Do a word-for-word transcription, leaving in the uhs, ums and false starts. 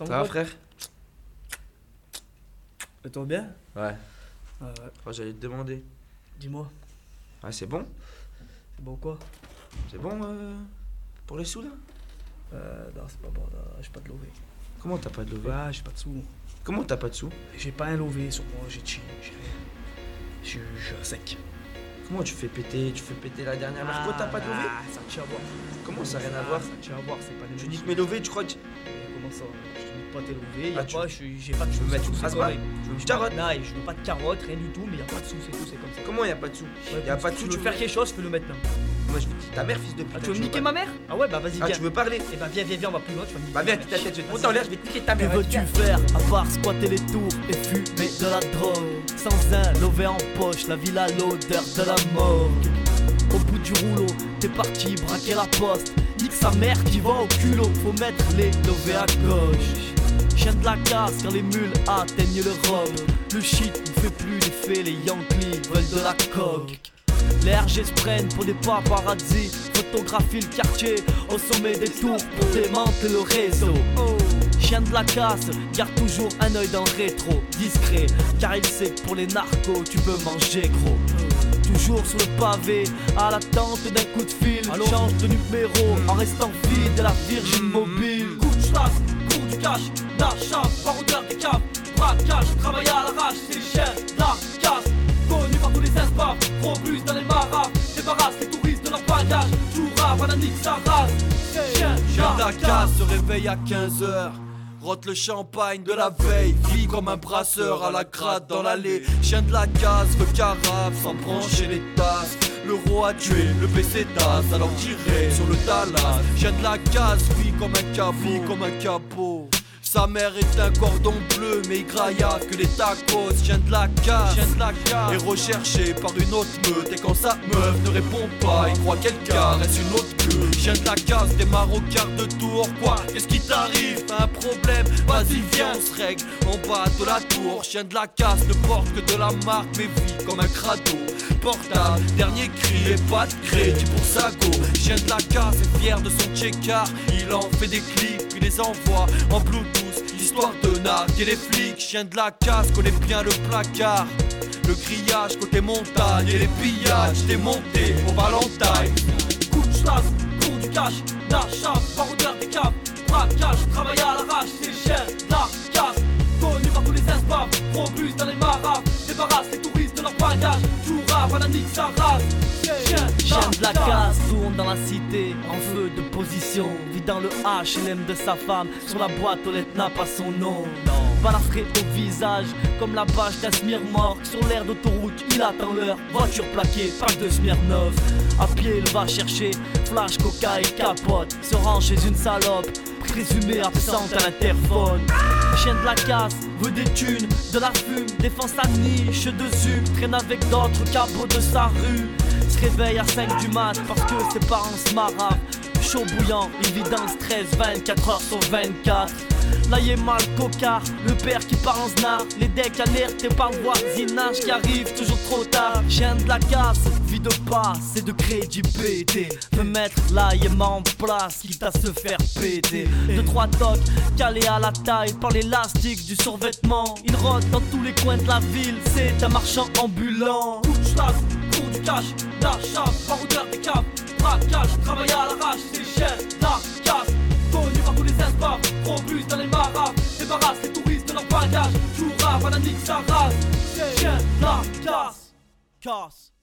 Ça Ça va, frère? Et toi bien? Ouais. Ouais, ouais. Oh, j'allais te demander. Dis-moi, Ouais, c'est bon? c'est bon quoi? C'est bon euh, pour les sous là? Euh, non, c'est pas bon, là, j'ai pas de lové. Comment t'as pas de lové? Ouais, j'ai pas de sous. Comment t'as pas de sous? J'ai pas un lové sur moi, j'ai chill, j'ai rien. Je suis je suis sec. Comment tu fais péter? Tu fais péter la dernière Marco, t'as pas de lové? Ah, ça tient à voir. Comment ça, rien à Ah, voir? Ça tient à voir, c'est pas des Tu mêmes niques sous. mes lovés, tu crois que. Mais comment ça? Je te nique pas tes lovés, y'a Ah, tu- pas, je suis- j'ai pas de Tu sous. veux mettre c'est une tout, phrase c'est bas? correct. Tu veux une J'ai pas- carotte? Non, je veux pas de carotte, rien du tout, mais y'a pas de sous, c'est tout, c'est comme ça. Comment y a pas de sous? Ouais, Y a pas de tu sous, veux tu faire veux. quelque chose, fais-le maintenant. Moi je vais te ta mère, fils de pute. Ah, là, tu veux me veux niquer pas- ma mère? Ah ouais, bah vas-y, Ah, viens. tu veux parler? Eh bah viens, viens, viens, on va plus loin, tu vas me niquer Bah ma viens, mère. ta tête, je vais te monter en l'air, je vais te niquer ta mère. Que veux-tu faire à part squatter les tours et fumer de la drogue? Sans un lové en poche, la ville a l'odeur de la mort. Au bout du rouleau, t'es parti braquer la poste. Nique sa mère qui va au culot, faut mettre les lovés à gauche. Chien de la casse quand les mules atteignent l'Europe. Le shit ne fait plus l'effet, les Yankees veulent de la coke. Les R G se prennent pour des paparazzi, photographient le quartier au sommet des tours pour démanteler le réseau. Chien de la casse, garde toujours un œil dans le rétro, discret, car il sait que pour les narcos tu peux manger gros. Toujours sur le pavé, à l'attente d'un coup de fil. Allô? Change de numéro en restant vide de la Virgin Mobile. Coup de chasse, cours du cash, d'achat, parodeur des caves, braquage, travail à l'arrache, c'est les chiens de la casse. Connu par tous les espaces, robuste dans les maras, débarrasse les touristes de leur bagage. Tout rap, nique sa race. Chien de la casse se réveille à quinze heures. Rote le champagne de la veille, vit comme un brasseur à la gratte dans l'allée. Chien de la casse, veut carafe sans brancher les tasses. L'euro a tué le P C d'As, alors tiré sur le Dallas. Chien de la casse, vit comme un cabot, comme un cabot. Sa mère est un cordon bleu, mais il graillave que les tacos. Chien de la casse, chien de la casse, est recherché par une autre meute. Et quand sa meuf ne répond pas, il croit qu'elle caresse une autre queue. Chien de la casse, démarre au quart de tour. Quoi, qu'est-ce qui t'arrive? T'as un problème? Vas-y viens, on se règle en bas de la tour. Chien de la casse ne porte que de la marque, mais vit comme un crado. Portable, dernier cri et pas de crédit pour sa go. Chien de la casse est fier de son check-car. Il en fait des clips, puis les envoie en bluetooth. L'histoire de narguer les flics. Chien de la casse connaît bien le placard. Le grillage côté montagne et les pillages démontés au Valentine. Coup de chasse, cours du cash, d'achat, parodeur des caves, braquage, travail à l'arrache, c'est le chien de la casse. Connu par tous les espaces, robuste dans les maras, débarrasse les touristes de leur bagage. Tout rap, à nique sa race. Chien de la casse tourne dans la cité en feu de position. Vit dans le H L M de sa femme. Sur la boîte aux lettres n'a pas son nom. Balafré au visage comme la page d'un Smirnoff. Sur l'air d'autoroute il attend l'heure. Voiture plaquée, page de Smirnoff. À pied il va chercher flash, coca et capote. Se rend chez une salope présumée absente à l'interphone. Chien de la casse, veut des thunes, de la fume, défend sa niche de zup, traîne avec d'autres cabots de sa rue. Se réveille à cinq du mat parce que ses parents se marravent. Chaud bouillant, il vit dans le stress vingt-quatre heures sur vingt-quatre. Là y est mal cocard, le père qui part en snap. Les decks alertés par le voisinage qui arrive toujours trop tard. Chien de la casse, vie de passe et de crédit pété. Veut mettre l'aillement en place, quitte à se faire péter. Deux trois tocs calés à la taille par l'élastique du survêtement. Il rôde dans tous les coins de la ville, c'est un marchand ambulant. Coup de chasse, cours du cash, d'achat, parodeur des caves, braquage, travail à l'arrache, c'est le chien de la casse. Connu par tous les espaces, robuste dans les maras, débarrasse les touristes de leur bagage. Tout rap, à la nique sa race. Chien de la casse. Casse.